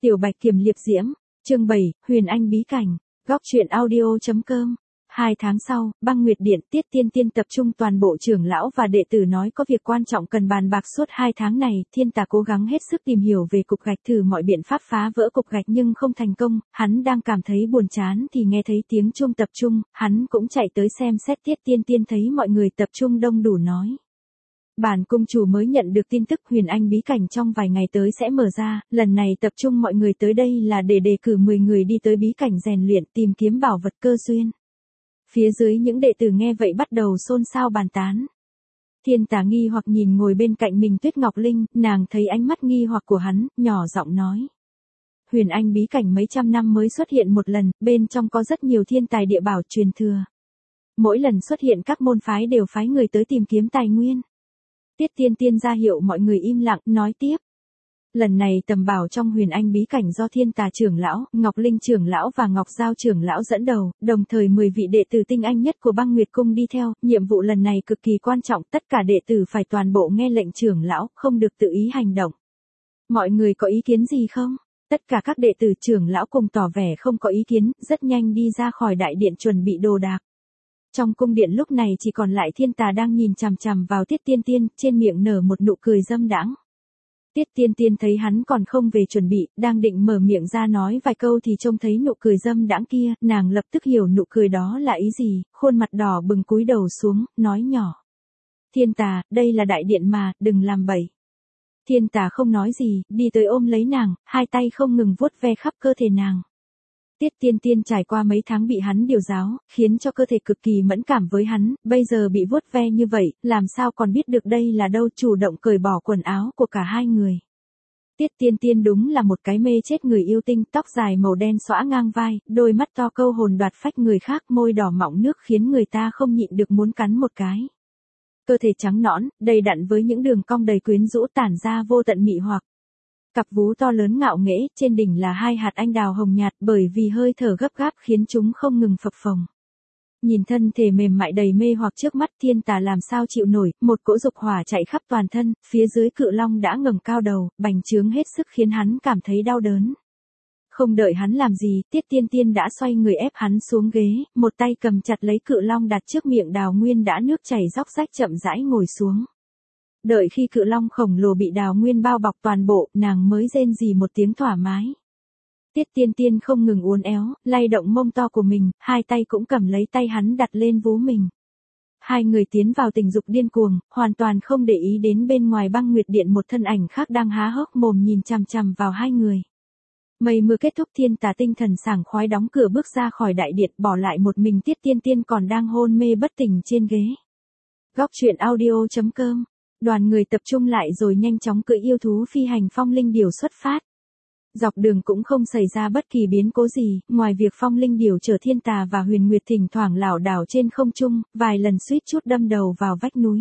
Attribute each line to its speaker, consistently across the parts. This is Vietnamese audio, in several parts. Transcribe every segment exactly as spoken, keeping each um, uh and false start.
Speaker 1: Tiểu Bạch Kiểm Liệp Diễm, chương bảy, Huyền Anh Bí Cảnh, góc truyện audio.com. Hai tháng sau, Băng Nguyệt Điện, Tiết Tiên Tiên tập trung toàn bộ trưởng lão và đệ tử nói có việc quan trọng cần bàn bạc. Suốt hai tháng này, Thiên Tà cố gắng hết sức tìm hiểu về cục gạch, thử mọi biện pháp phá vỡ cục gạch nhưng không thành công. Hắn đang cảm thấy buồn chán thì nghe thấy tiếng chuông tập trung, hắn cũng chạy tới xem xét. Tiết Tiên Tiên thấy mọi người tập trung đông đủ nói: Bản cung chủ mới nhận được tin tức Huyền Anh bí cảnh trong vài ngày tới sẽ mở ra, lần này tập trung mọi người tới đây là để đề cử mười người đi tới bí cảnh rèn luyện, tìm kiếm bảo vật cơ duyên. Phía dưới những đệ tử nghe vậy bắt đầu xôn xao bàn tán. Thiên Tà nghi hoặc nhìn ngồi bên cạnh mình Tuyết Ngọc Linh, nàng thấy ánh mắt nghi hoặc của hắn, nhỏ giọng nói: Huyền Anh bí cảnh mấy trăm năm mới xuất hiện một lần, bên trong có rất nhiều thiên tài địa bảo truyền thừa. Mỗi lần xuất hiện các môn phái đều phái người tới tìm kiếm tài nguyên. Tiết Tiên Tiên ra hiệu mọi người im lặng, nói tiếp: Lần này tầm bảo trong Huyền Anh bí cảnh do Thiên Tà trưởng lão, Ngọc Linh trưởng lão và Ngọc Giao trưởng lão dẫn đầu, đồng thời mười vị đệ tử tinh anh nhất của Băng Nguyệt cung đi theo. Nhiệm vụ lần này cực kỳ quan trọng, tất cả đệ tử phải toàn bộ nghe lệnh trưởng lão, không được tự ý hành động. Mọi người có ý kiến gì không? Tất cả các đệ tử trưởng lão cùng tỏ vẻ không có ý kiến, rất nhanh đi ra khỏi đại điện chuẩn bị đồ đạc. Trong cung điện lúc này chỉ còn lại Thiên Tà đang nhìn chằm chằm vào Tiết Tiên Tiên, trên miệng nở một nụ cười dâm đãng. Tiết Tiên Tiên thấy hắn còn không về chuẩn bị, đang định mở miệng ra nói vài câu thì trông thấy nụ cười dâm đãng kia, nàng lập tức hiểu nụ cười đó là ý gì, khuôn mặt đỏ bừng cúi đầu xuống, nói nhỏ: Thiên Tà, đây là đại điện mà, đừng làm bậy. Thiên Tà không nói gì, đi tới ôm lấy nàng, hai tay không ngừng vuốt ve khắp cơ thể nàng. Tiết Tiên Tiên trải qua mấy tháng bị hắn điều giáo, khiến cho cơ thể cực kỳ mẫn cảm với hắn, bây giờ bị vuốt ve như vậy, làm sao còn biết được đây là đâu, chủ động cởi bỏ quần áo của cả hai người. Tiết Tiên Tiên đúng là một cái mê chết người yêu tinh, tóc dài màu đen xõa ngang vai, đôi mắt to câu hồn đoạt phách người khác, môi đỏ mọng nước khiến người ta không nhịn được muốn cắn một cái. Cơ thể trắng nõn, đầy đặn với những đường cong đầy quyến rũ tản ra vô tận mị hoặc. Cặp vú to lớn ngạo nghễ, trên đỉnh là hai hạt anh đào hồng nhạt, bởi vì hơi thở gấp gáp khiến chúng không ngừng phập phồng. Nhìn thân thể mềm mại đầy mê hoặc trước mắt, Thiên Tà làm sao chịu nổi, một cỗ dục hỏa chạy khắp toàn thân, phía dưới cự long đã ngẩng cao đầu, bành trướng hết sức khiến hắn cảm thấy đau đớn. Không đợi hắn làm gì, Tiết Tiên Tiên đã xoay người ép hắn xuống ghế, một tay cầm chặt lấy cự long đặt trước miệng Đào Nguyên đã nước chảy róc rách chậm rãi ngồi xuống. Đợi khi cự long khổng lồ bị Đào Nguyên bao bọc toàn bộ, nàng mới rên rỉ một tiếng thoải mái. Tiết Tiên Tiên không ngừng uốn éo, lay động mông to của mình, hai tay cũng cầm lấy tay hắn đặt lên vú mình. Hai người tiến vào tình dục điên cuồng, hoàn toàn không để ý đến bên ngoài Băng Nguyệt Điện một thân ảnh khác đang há hốc mồm nhìn chằm chằm vào hai người. Mây mưa kết thúc, Thiên Tà tinh thần sảng khoái đóng cửa bước ra khỏi đại điện, bỏ lại một mình Tiết Tiên Tiên còn đang hôn mê bất tỉnh trên ghế. Góc truyện audio.com. Đoàn người tập trung lại rồi nhanh chóng cưỡi yêu thú phi hành phong linh điểu xuất phát. Dọc đường cũng không xảy ra bất kỳ biến cố gì, ngoài việc phong linh điểu chở Thiên Tà và Huyền Nguyệt thỉnh thoảng lảo đảo trên không trung, vài lần suýt chút đâm đầu vào vách núi.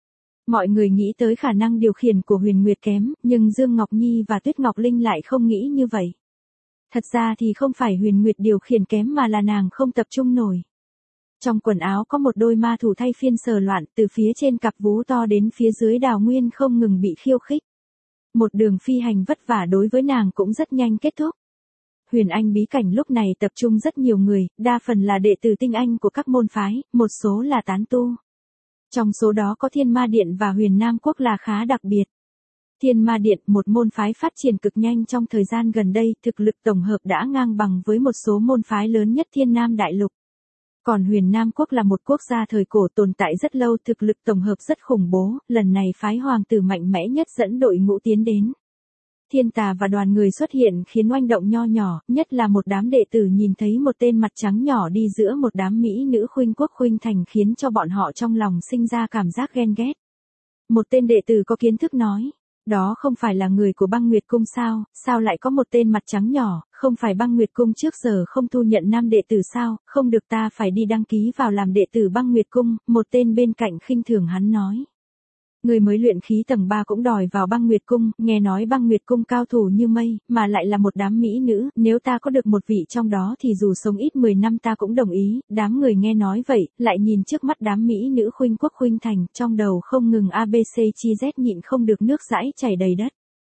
Speaker 1: Mọi người nghĩ tới khả năng điều khiển của Huyền Nguyệt kém, nhưng Dương Ngọc Nhi và Tuyết Ngọc Linh lại không nghĩ như vậy. Thật ra thì không phải Huyền Nguyệt điều khiển kém mà là nàng không tập trung nổi. Trong quần áo có một đôi ma thủ thay phiên sờ loạn, từ phía trên cặp vú to đến phía dưới Đào Nguyên không ngừng bị khiêu khích. Một đường phi hành vất vả đối với nàng cũng rất nhanh kết thúc. Huyền Anh bí cảnh lúc này tập trung rất nhiều người, đa phần là đệ tử tinh anh của các môn phái, một số là tán tu. Trong số đó có Thiên Ma Điện và Huyền Nam Quốc là khá đặc biệt. Thiên Ma Điện, một môn phái phát triển cực nhanh trong thời gian gần đây, thực lực tổng hợp đã ngang bằng với một số môn phái lớn nhất Thiên Nam Đại Lục. Còn Huyền Nam Quốc là một quốc gia thời cổ tồn tại rất lâu, thực lực tổng hợp rất khủng bố, lần này phái hoàng tử mạnh mẽ nhất dẫn đội ngũ tiến đến. Thiên Tà và đoàn người xuất hiện khiến oanh động nho nhỏ, nhất là một đám đệ tử nhìn thấy một tên mặt trắng nhỏ đi giữa một đám mỹ nữ khuynh quốc khuynh thành khiến cho bọn họ trong lòng sinh ra cảm giác ghen ghét. Một tên đệ tử có kiến thức nói: Đó không phải là người của Băng Nguyệt cung sao, sao lại có một tên mặt trắng nhỏ, không phải Băng Nguyệt cung trước giờ không thu nhận nam đệ tử sao, không được ta phải đi đăng ký vào làm đệ tử Băng Nguyệt cung, một tên bên cạnh khinh thường hắn nói. Người mới luyện khí tầng ba cũng đòi vào Băng Nguyệt cung, nghe nói Băng Nguyệt cung cao thủ như mây, mà lại là một đám mỹ nữ, nếu ta có được một vị trong đó thì dù sống ít mười năm ta cũng đồng ý. Đám người nghe nói vậy, lại nhìn trước mắt đám mỹ nữ khuynh quốc khuynh thành, trong đầu không ngừng a bê xê chi dét nhịn không được nước dãi chảy đầy đất.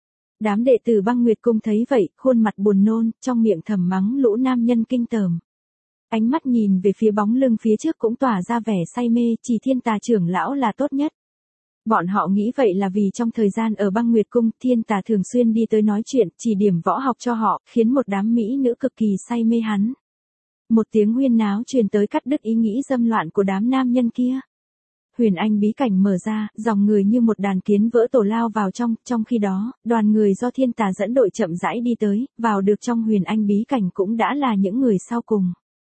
Speaker 1: Đám đệ tử Băng Nguyệt Cung thấy vậy, khuôn mặt buồn nôn, trong miệng thầm mắng lũ nam nhân kinh tởm. Ánh mắt nhìn về phía bóng lưng phía trước cũng tỏa ra vẻ say mê, chỉ Thiên Tà trưởng lão là tốt nhất. Bọn họ nghĩ vậy là vì trong thời gian ở Băng Nguyệt Cung, Thiên Tà thường xuyên đi tới nói chuyện, chỉ điểm võ học cho họ, khiến một đám mỹ nữ cực kỳ say mê hắn. Một tiếng huyên náo truyền tới cắt đứt ý nghĩ dâm loạn của đám nam nhân kia. Huyền Anh bí cảnh mở ra, dòng người như một đàn kiến vỡ tổ lao vào trong, trong khi đó, đoàn người do Thiên Tà dẫn đội chậm rãi đi tới, vào được trong Huyền Anh bí cảnh cũng đã là những người sau cùng.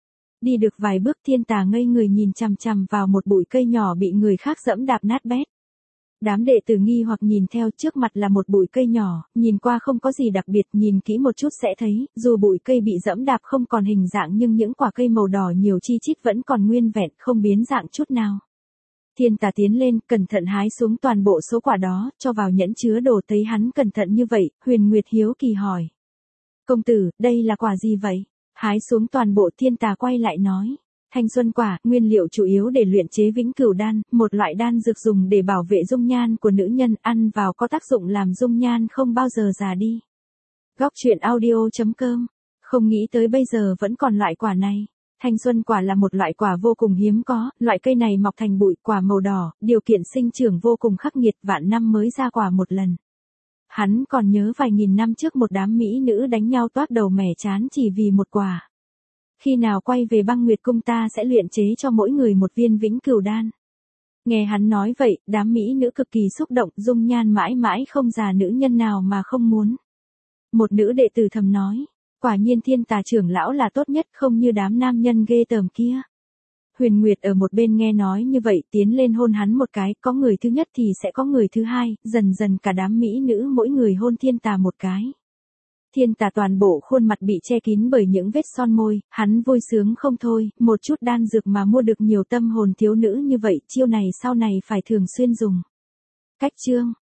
Speaker 1: Đi được vài bước Thiên Tà ngây người nhìn chằm chằm vào một bụi cây nhỏ bị người khác dẫm đạp nát bét. Đám đệ tử nghi hoặc nhìn theo, trước mặt là một bụi cây nhỏ, nhìn qua không có gì đặc biệt, nhìn kỹ một chút sẽ thấy, dù bụi cây bị dẫm đạp không còn hình dạng nhưng những quả cây màu đỏ nhiều chi chít vẫn còn nguyên vẹn, không biến dạng chút nào. Thiên Tà tiến lên, cẩn thận hái xuống toàn bộ số quả đó, cho vào nhẫn chứa đồ. Thấy hắn cẩn thận như vậy, Huyền Nguyệt hiếu kỳ hỏi. Công tử, đây là quả gì vậy? Hái xuống toàn bộ, Thiên Tà quay lại nói. Thanh xuân quả, nguyên liệu chủ yếu để luyện chế vĩnh cửu đan, một loại đan dược dùng để bảo vệ dung nhan của nữ nhân, ăn vào có tác dụng làm dung nhan không bao giờ già đi. Góc truyện audio chấm com. Không nghĩ tới bây giờ vẫn còn loại quả này. Thanh xuân quả là một loại quả vô cùng hiếm có, loại cây này mọc thành bụi, quả màu đỏ, điều kiện sinh trưởng vô cùng khắc nghiệt, vạn năm mới ra quả một lần. Hắn còn nhớ vài nghìn năm trước một đám mỹ nữ đánh nhau toát đầu mẻ chán chỉ vì một quả. Khi nào quay về Băng Nguyệt Cung ta sẽ luyện chế cho mỗi người một viên vĩnh cửu đan. Nghe hắn nói vậy, đám mỹ nữ cực kỳ xúc động, dung nhan mãi mãi không già, nữ nhân nào mà không muốn. Một nữ đệ tử thầm nói. Quả nhiên Thiên Tà trưởng lão là tốt nhất, không như đám nam nhân ghê tởm kia. Huyền Nguyệt ở một bên nghe nói như vậy, tiến lên hôn hắn một cái, có người thứ nhất thì sẽ có người thứ hai, dần dần cả đám mỹ nữ mỗi người hôn Thiên Tà một cái. Thiên Tà toàn bộ khuôn mặt bị che kín bởi những vết son môi, hắn vui sướng không thôi, một chút đan dược mà mua được nhiều tâm hồn thiếu nữ như vậy, chiêu này sau này phải thường xuyên dùng. Cách chương